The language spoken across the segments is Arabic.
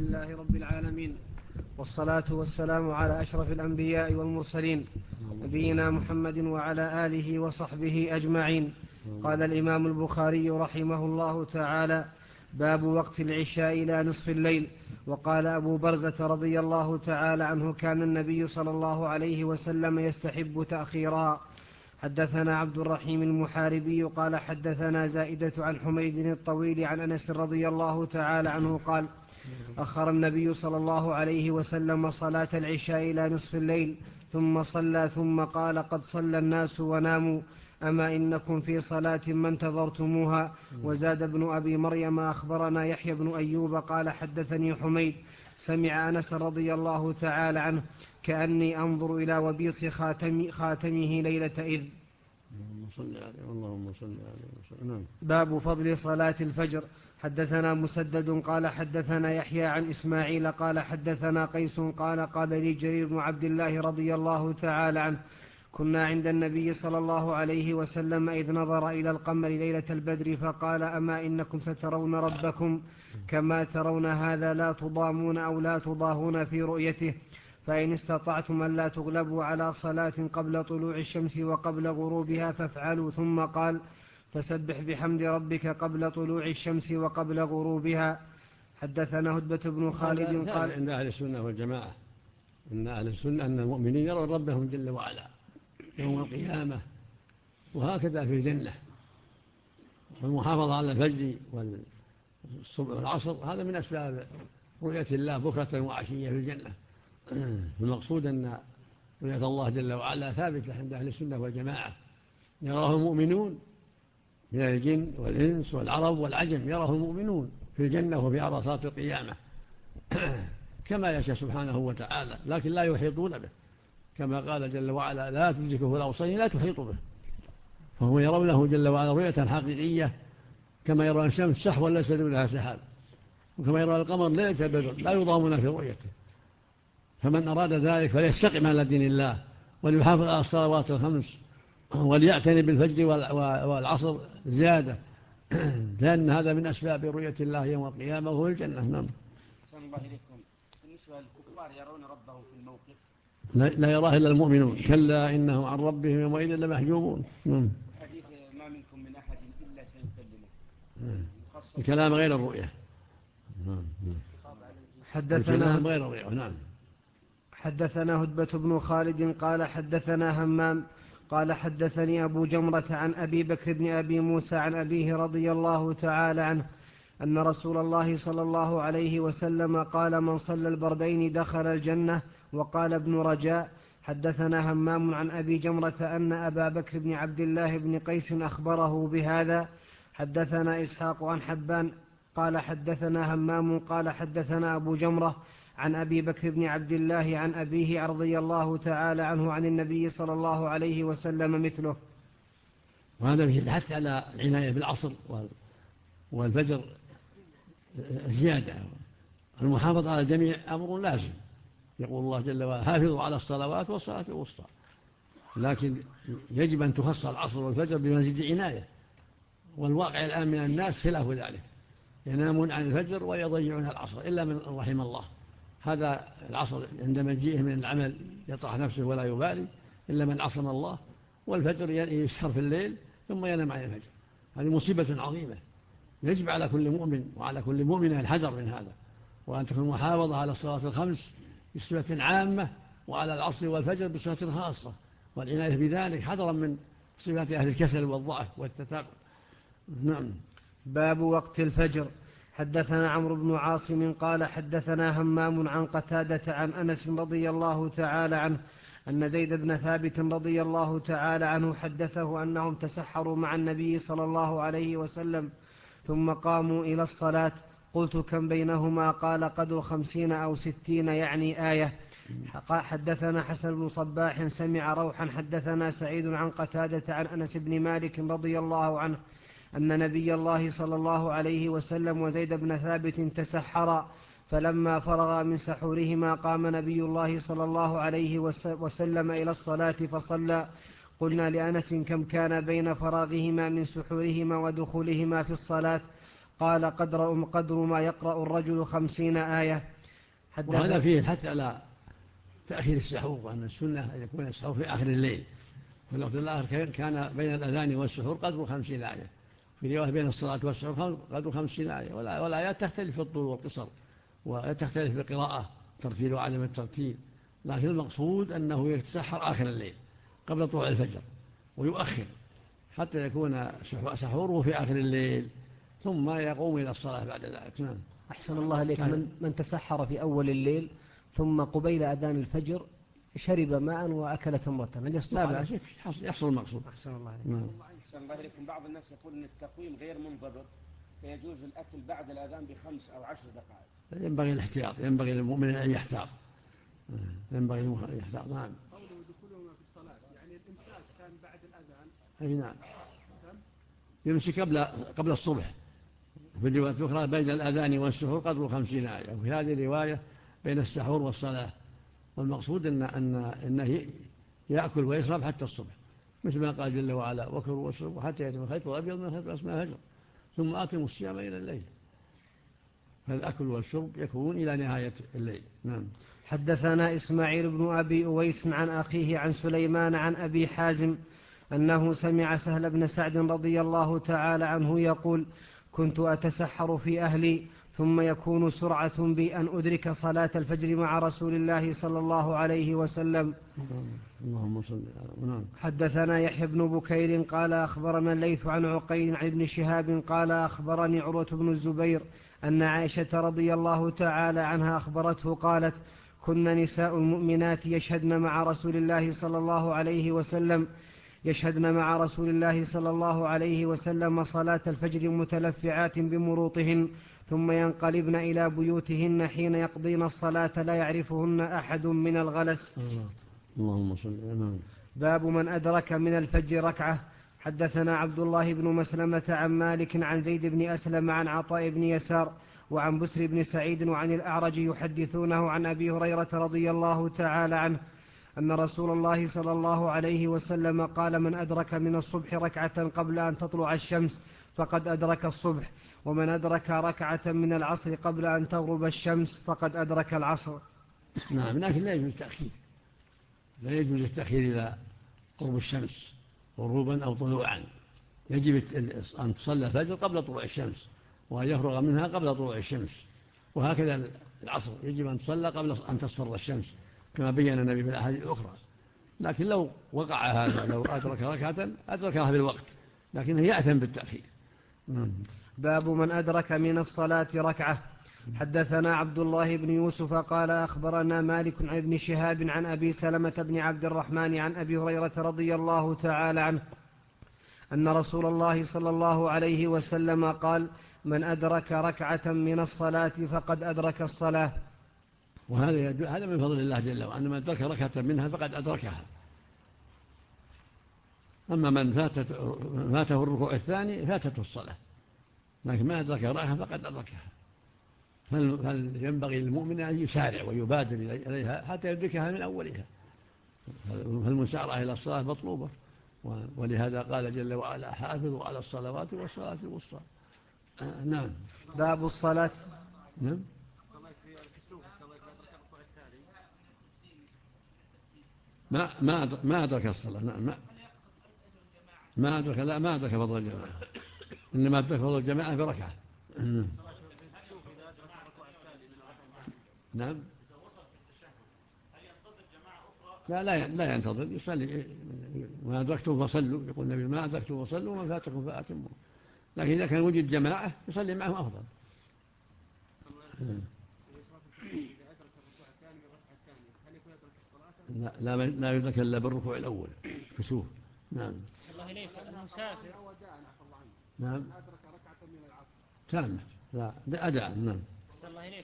لله رب العالمين، والصلاة والسلام على أشرف الأنبياء والمرسلين نبينا محمد وعلى آله وصحبه أجمعين. قال الإمام البخاري رحمه الله تعالى: باب وقت العشاء إلى نصف الليل. وقال أبو برزة رضي الله تعالى عنه: كان النبي صلى الله عليه وسلم يستحب تأخيرها. حدثنا عبد الرحيم المحاربي قال حدثنا زائدة عن حميد الطويل عن أنس رضي الله تعالى عنه قال: أخر النبي صلى الله عليه وسلم صلاة العشاء إلى نصف الليل ثم صلى، ثم قال: قد صلى الناس وناموا، أما إنكم في صلاة ما انتظرتموها. وزاد ابن أبي مريم: أخبرنا يحيى بن أيوب قال حدثني حميد سمع أنس رضي الله تعالى عنه كأني أنظر إلى وبيص خاتمه ليلة إذ. اللهم صل عليه وسلم. باب فضل صلاة الفجر. حدثنا مسدد قال حدثنا يحيى عن إسماعيل قال حدثنا قيس قال لي جرير بن عبد الله رضي الله تعالى عنه: كنا عند النبي صلى الله عليه وسلم إذ نظر إلى القمر ليلة البدر فقال: أما إنكم سترون ربكم كما ترون هذا، لا تضامون أو لا تضاهون في رؤيته، فإن استطعتم أن لا تغلبوا على صلاة قبل طلوع الشمس وقبل غروبها فافعلوا. ثم قال: فسبح بحمد ربك قبل طلوع الشمس وقبل غروبها. حدثنا هدبة بن خالد قال: عند أهل السنة والجماعة أن أهل السنة أن المؤمنين يرون ربهم جل وعلا يوم القيامة، وهكذا في الجنة. والمحافظة على الفجر والصبح والعصر هذا من أسباب رؤية الله بكرة وعشية في الجنة. المقصود أن رؤية الله جل وعلا ثابتة عند أهل السنة والجماعة، يراه المؤمنون من الجن والإنس والعرب والعجم، يراه المؤمنون في الجنة وفي عرصات القيامة كما يشاء سبحانه وتعالى، لكن لا يحيطون به، كما قال جل وعلا: لا تدركه الأبصار لا تحيط به. فهو يرونه جل وعلا رؤية حقيقية، كما يرون الشمس سحوا ليس دونها سحاب، وكما يرون القمر ليلة البدر لا يضامون في رؤيته. فمن أراد ذلك فليستقم على دين الله وليحافظ على الصلوات الخمس وليعتني بالفجر والعصر زيادة، لأن هذا من أسباب رؤية الله يوم القيامة وهو الجنة. نعم. بالنسبة للكفار يرون ربهم في الموقف لا يراه إلا المؤمنون، كلا إنهم عن ربهم يومئذ لمحجوبون. حديث ما منكم من أحد إلا سيكلمه الكلام غير الرؤية. الكلام غير الرؤية. نعم. حدثنا هدبة بن خالد قال حدثنا همام قال حدثني أبو جمرة عن أبي بكر بن أبي موسى عن أبيه رضي الله تعالى عنه أن رسول الله صلى الله عليه وسلم قال: من صلى البردين دخل الجنة. وقال ابن رجاء: حدثنا همام عن أبي جمرة أن أبا بكر بن عبد الله بن قيس أخبره بهذا. حدثنا إسحاق عن حبان قال حدثنا همام قال حدثنا أبو جمرة عن أبي بكر بن عبد الله عن أبيه رضي الله تعالى عنه عن النبي صلى الله عليه وسلم مثله. وهذا فيه الحث على العناية بالعصر والفجر زيادة. المحافظة على الجميع أمر لازم، يقول الله جل وعلا: حافظوا على الصلوات والصلاة الوسطى، لكن يجب أن تخص العصر والفجر بمزيد عناية. والواقع الآن من الناس خلاف ذلك، ينامون عن الفجر ويضيعون العصر إلا من رحم الله. هذا العصر عندما يجيء من العمل يطرح نفسه ولا يبالي إلا من عصم الله، والفجر يسهر في الليل ثم ينام عن الفجر. هذه مصيبة عظيمة، يجب على كل مؤمن وعلى كل مؤمنة الحذر من هذا، وأن تكون محافظة على الصلاة الخمس بصفة عامة، وعلى العصر والفجر بصفة خاصة، والعناية بذلك حذرا من صفات أهل الكسل والضعف والتثاقل. نعم. باب وقت الفجر. حدثنا عمرو بن عاصم قال حدثنا همام عن قتادة عن أنس رضي الله تعالى عنه أن زيد بن ثابت رضي الله تعالى عنه حدثه أنهم تسحروا مع النبي صلى الله عليه وسلم ثم قاموا إلى الصلاة. قلت: كم بينهما؟ قال: قدر 50 أو 60، يعني آية. حدثنا حسن بن صباح سمع روحا حدثنا سعيد عن قتادة عن أنس بن مالك رضي الله عنه أن نبي الله صلى الله عليه وسلم وزيد بن ثابت تسحرا، فلما فرغا من سحورهما قام نبي الله صلى الله عليه وسلم إلى الصلاة فصلى. قلنا لأنس: كم كان بين فراغهما من سحورهما ودخولهما في الصلاة؟ قال قدر ما يقرأ الرجل 50 آية. وهذا فيه الحث على تأخير السحور، وأن السنة أن يكون السحور في آخر الليل. في الوقت الآخر كان بين الأذان والسحور قدر 50 آية، في رواية بين الصلاة والسحور قدر 50 آية. والآيات تختلف في الطول والقصر، وتختلف في القراءة، ترتيل وعدم الترتيل، لكن المقصود أنه يتسحر آخر الليل قبل طلوع الفجر، ويؤخر حتى يكون سحوره في آخر الليل، ثم يقوم إلى الصلاة بعد ذلك. نعم. أحسن الله عليك. من تسحر في أول الليل ثم قبيل أذان الفجر شرب ماء وأكل تمرة، هل يصدق؟ لا بأس، يحصل المقصود. أحسن الله عليك. نعم. أحسن الله عليكم. بعض الناس يقول أن التقويم غير منضبط، فيجوز الأكل بعد الأذان ب5 أو 10 دقائق. ينبغي الاحتياط، ينبغي للمؤمن أن يحتاط، ينبغي أن يحتاط. نعم. قوله دخولهما في الصلاة يعني الإمساك كان بعد الأذان. أي نعم، يمسك قبل الصبح. في الرواية الأخرى بين الأذان والسحور قدر 50 آية، وفي هذه الرواية بين السحور والصلاة. والمقصود أنه يأكل ويشرب حتى الصبح، مثل ما قال جل وعلا: وكلوا واشربوا حتى يتم الخيط الأبيض من الخيط الأسود من الفجر ثم أتموا الصيام إلى الليل. فالأكل والشرب يكون إلى نهاية الليل. نعم. حدثنا إسماعيل بن أبي أويس عن أخيه عن سليمان عن أبي حازم أنه سمع سهل بن سعد رضي الله تعالى عنه يقول: كنت أتسحر في أهلي ثم يكون سرعة بي أن أدرك صلاة الفجر مع رسول الله صلى الله عليه وسلم. اللهم صل على. نعم. حدثنا يحيى بن بكير قال أخبرنا الليث عن عقيل عن ابن شهاب قال أخبرني عروة بن الزبير أن عائشة رضي الله تعالى عنها أخبرته قالت: كنا نساء المؤمنات يشهدن مع رسول الله صلى الله عليه وسلم صلاة الفجر متلفعات بمروطهن، ثم ينقلبن إلى بيوتهن حين يقضين الصلاة لا يعرفهن أحد من الغلس. اللهم صل على. باب من أدرك من الفجر ركعة. حدثنا عبد الله بن مسلمة عن مالك عن زيد بن أسلم عن عطاء بن يسار وعن بسر بن سعيد وعن الأعرج يحدثونه عن أبي هريرة رضي الله تعالى عنه أن رسول الله صلى الله عليه وسلم قال: من أدرك من الصبح ركعة قبل أن تطلع الشمس فقد أدرك الصبح، ومن أدرك ركعة من العصر قبل أن تغرب الشمس فقد أدرك العصر. نعم. لكن لا يجوز التأخير إلى قرب الشمس غروبا أو طلوعا. يجب أن تصلى الفجر قبل طلوع الشمس، وأن يفرغ منها قبل طلوع الشمس. وهكذا العصر يجب أن تصلى قبل أن تصفر الشمس، كما بين النبي في الأحاديث الأخرى. لكن لو وقع هذا، لو أدرك ركعة أدركها في الوقت، لكنه يأثم بالتأخير. باب من أدرك من الصلاة ركعة. حدثنا عبد الله بن يوسف قال أخبرنا مالك عن ابن شهاب عن أبي سلمة بن عبد الرحمن عن أبي هريرة رضي الله تعالى عنه أن رسول الله صلى الله عليه وسلم قال: من أدرك ركعة من الصلاة فقد أدرك الصلاة. وهذا من فضل الله جل وعلا، من أدرك ركعة منها فقد أدركها. أما من فاته الركوع الثاني فاتته الصلاة، لكن ما أدرك ركعة فقد أدركها. هل ينبغي للمؤمن أن يسارع ويبادر إليها حتى يدركها من أولها. فالمسارعة إلى الصلاة مطلوبة، ولهذا قال جل وعلا: حافظوا على الصلوات والصلاة الوسطى. نعم. باب الصلاة. نعم. ما أدرك الصلاة. نعم. ما أدرك فضل الجماعة، إنما أدرك فضل الجماعة بركعة. نعم. لا ينتظر، يصلي. ما أدركتم فصلوا، يقول النبي: ما أدركتم فصلوا وما فاتكم فأتموا. لكن إذا كان وجد جماعة يصلي معهم أفضل. لا يدرك إلا بالركوع الأول كسوف. نعم. الله إليك المسافر. نعم. أدرك ركعة من العصر تامة. لا أداء. نعم. الله إليك.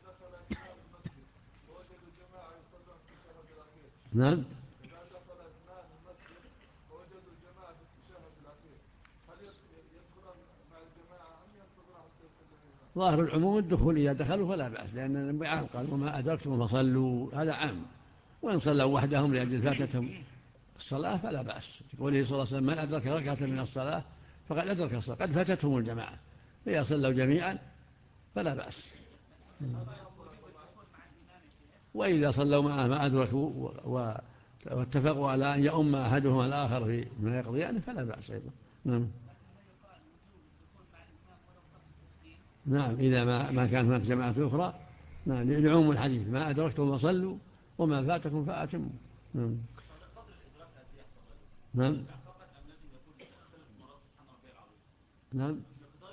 نعم. ظاهر العموم الدخول إذا دخلوا فلا بأس، لأن النبي قال: وما أدركتم فصلوا، هذا عام. وإن صلوا وحدهم لأجل فاتتهم الصلاة فلا بأس. يقول صلى الله عليه وسلم: من أدرك ركعة من الصلاة فقد أدرك الصلاة، قد فاتتهم الجماعة. فإذا صلوا جميعا فلا بأس. وإذا صلوا معه ما أدركوا واتفقوا على أن يؤم أحدهما الآخر في ما يقضيانه فلا بأس أيضا. نعم إذا ما كان هناك جماعة أخرى. نعم لعموم الحديث ما أدركتم فصلوا وما فاتكم فأتموا. نعم نعم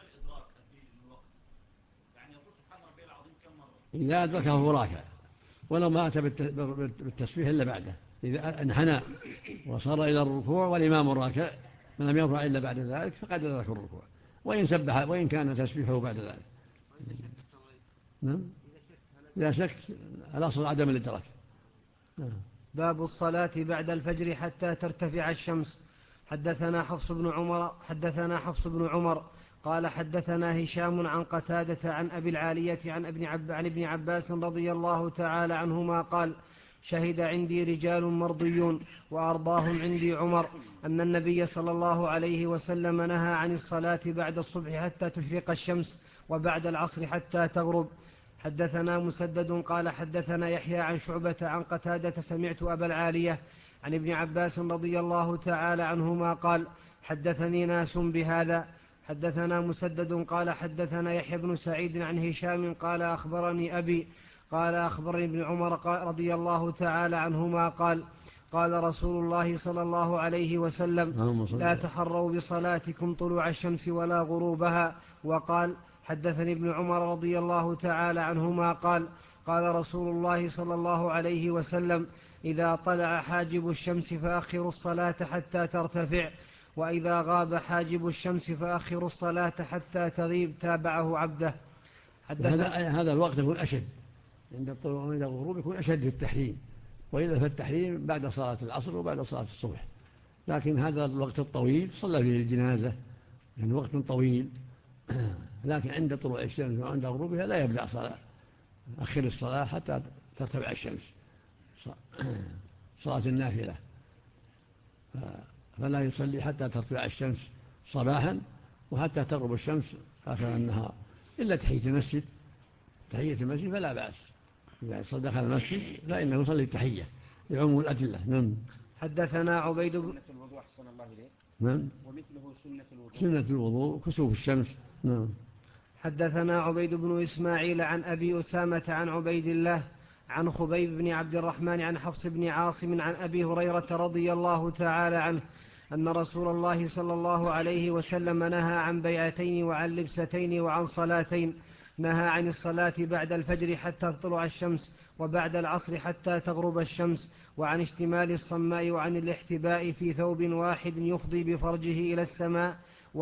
إذا أدركه فراكا ولو ما أتى بالتسبيح إلا بعده. إذا انحنى وصار إلى الركوع والإمام راكع لم يرفع إلا بعد ذلك فقد أدرك الركوع وإن سبح وإن كان تسبيحه بعد ذلك. نعم لا شك الأصل عدم الإدراك. باب الصلاة بعد الفجر حتى ترتفع الشمس. حدثنا حفص بن عمر قال حدثنا هشام عن قتادة عن أبي العالية عن ابن عباس رضي الله تعالى عنهما قال شهد عندي رجال مرضيون وأرضاهم عندي عمر أن النبي صلى الله عليه وسلم نهى عن الصلاة بعد الصبح حتى تشرق الشمس وبعد العصر حتى تغرب. حدثنا مسدد قال حدثنا يحيى عن شعبة عن قتادة سمعت أبا العالية عن ابن عباس رضي الله تعالى عنهما قال حدثني ناس بهذا. حدثنا مسدد قال حدثنا يحيى بن سعيد عن هشام قال أخبرني أبي قال أخبرني ابن عمر رضي الله تعالى عنهما قال قال رسول الله صلى الله عليه وسلم لا تحروا بصلاتكم طلوع الشمس ولا غروبها. وقال حدثني ابن عمر رضي الله تعالى عنهما قال قال رسول الله صلى الله عليه وسلم إذا طلع حاجب الشمس فأخروا الصلاة حتى ترتفع وإذا غاب حاجب الشمس فأخروا الصلاة حتى تغيب. تابعه عبده. هذا الوقت يكون أشد عند الطلوع وعند الغروب يكون أشد في التحريم وإلا في التحريم بعد صلاة العصر وبعد صلاة الصبح. لكن هذا الوقت الطويل صلى فيه الجنازة يعني وقت طويل. لكن عند طلوع الشمس وعند غروبها لا يبدأ صلاة أخر الصلاة حتى ترتفع الشمس صلاة النافلة فلا يصلي حتى ترتفع الشمس صباحا وحتى تغرب الشمس آخر النهار إلا تحية المسجد فلا بأس. إذا دخل المسجد فإنه يصلي التحية لعموم الأدلة. نعم. حدثنا عبيد بن الوضوء أحسن الله إليه. نعم ومثله سنة الوضوء كسوف الشمس. نعم. حدثنا عبيد بن إسماعيل عن أبي أسامة عن عبيد الله عن خبيب بن عبد الرحمن عن حفص بن عاصم عن أبي هريرة رضي الله تعالى عنه أن رسول الله صلى الله عليه وسلم نهى عن بيعتين وعن لبستين وعن صلاتين. نهى عن الصلاة بعد الفجر حتى تطلع الشمس وبعد العصر حتى تغرب الشمس وعن اشتمال الصماء وعن الاحتباء في ثوب واحد يفضي بفرجه إلى السماء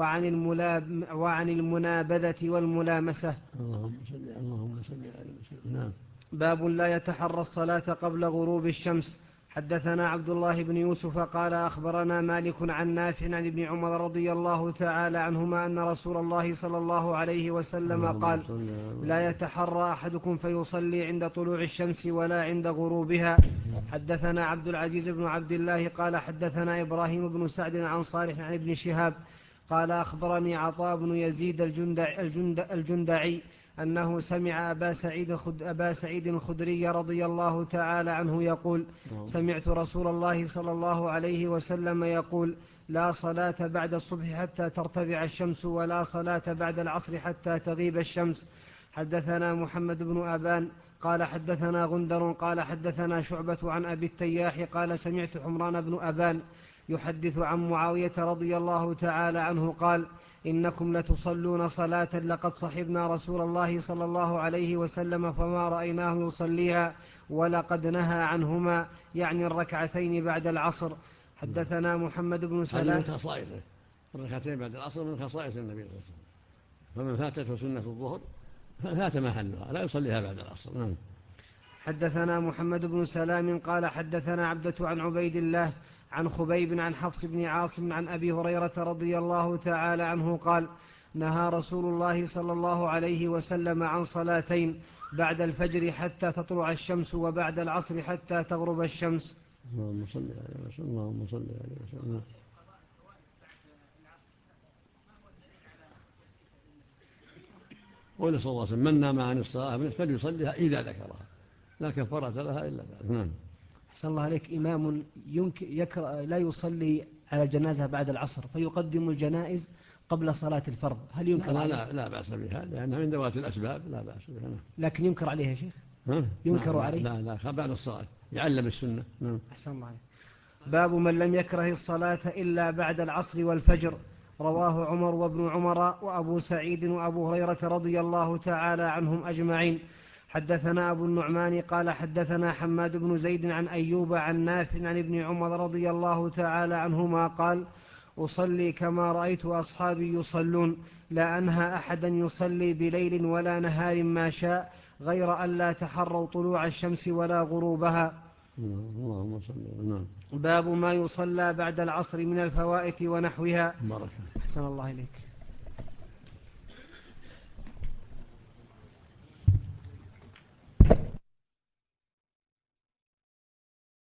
وعن المنابذة والملامسة. اللهم صل على وسلم. نعم. باب لا يتحرى الصلاة قبل غروب الشمس. حدثنا عبد الله بن يوسف قال أخبرنا مالك عن نافع عن ابن عمر رضي الله تعالى عنهما أن رسول الله صلى الله عليه وسلم قال لا يتحرى أحدكم فيصلي عند طلوع الشمس ولا عند غروبها. حدثنا عبد العزيز بن عبد الله قال حدثنا إبراهيم بن سعد عن صالح عن ابن شهاب قال أخبرني عطاء بن يزيد الجندعي أنه سمع أبا سعيد الخدري رضي الله تعالى عنه يقول سمعت رسول الله صلى الله عليه وسلم يقول لا صلاة بعد الصبح حتى ترتفع الشمس ولا صلاة بعد العصر حتى تغيب الشمس. حدثنا محمد بن أبان قال حدثنا غندر قال حدثنا شعبة عن أبي التياح قال سمعت حمران بن أبان يحدث عن معاوية رضي الله تعالى عنه قال إنكم لتصلون صلاة لقد صحبنا رسول الله صلى الله عليه وسلم فما رأيناه يصليها ولقد نهى عنهما يعني الركعتين بعد العصر. حدثنا محمد بن سلام. هذه من خصائصه الركعتين بعد العصر من خصائص النبي صلى الله عليه وسلم فمن فاتته سنة الظهر فات محلها لا يصليها بعد العصر. نعم. حدثنا محمد بن سلام قال حدثنا عبدة عن عبيد الله عن خبيب عن حفص بن عاصم عن أبي هريرة رضي الله تعالى عنه قال نهى رسول الله صلى الله عليه وسلم عن صلاتين بعد الفجر حتى تطلع الشمس وبعد العصر حتى تغرب الشمس. اللهم صل عليه وسلم. اللهم صل عليه وسلم. قول صلى الله عليه وسلم من نام عن الصلاة فليصليها إذا ذكرها لا كفارة لها إلا ذلك. نعم. أحسن الله عليك. إمام لا يصلي على الجنازة بعد العصر فيقدم الجنائز قبل صلاة الفرض، هل ينكر لا عليه؟ لا بأس بها لأنها من ذوات الأسباب، لا بأس بها. لكن ينكر عليه يا شيخ؟ ينكر عليه؟ لا بعد الصلاة يعلم السنة. أحسن الله عليك. باب من لم يكره الصلاة إلا بعد العصر والفجر. رواه عمر وابن عمر وأبو سعيد وأبو هريرة رضي الله تعالى عنهم أجمعين. حدثنا أبو النعمان قال حدثنا حماد بن زيد عن أيوب عن نافع عن ابن عمر رضي الله تعالى عنهما قال أصلي كما رأيت أصحابي يصلون لا أنهى أحدا يصلي بليل ولا نهار ما شاء غير أن لا تحروا طلوع الشمس ولا غروبها. اللهم صل وسلم. باب ما يصلى بعد العصر من الفوائت ونحوها. بركة. أحسن الله إليك.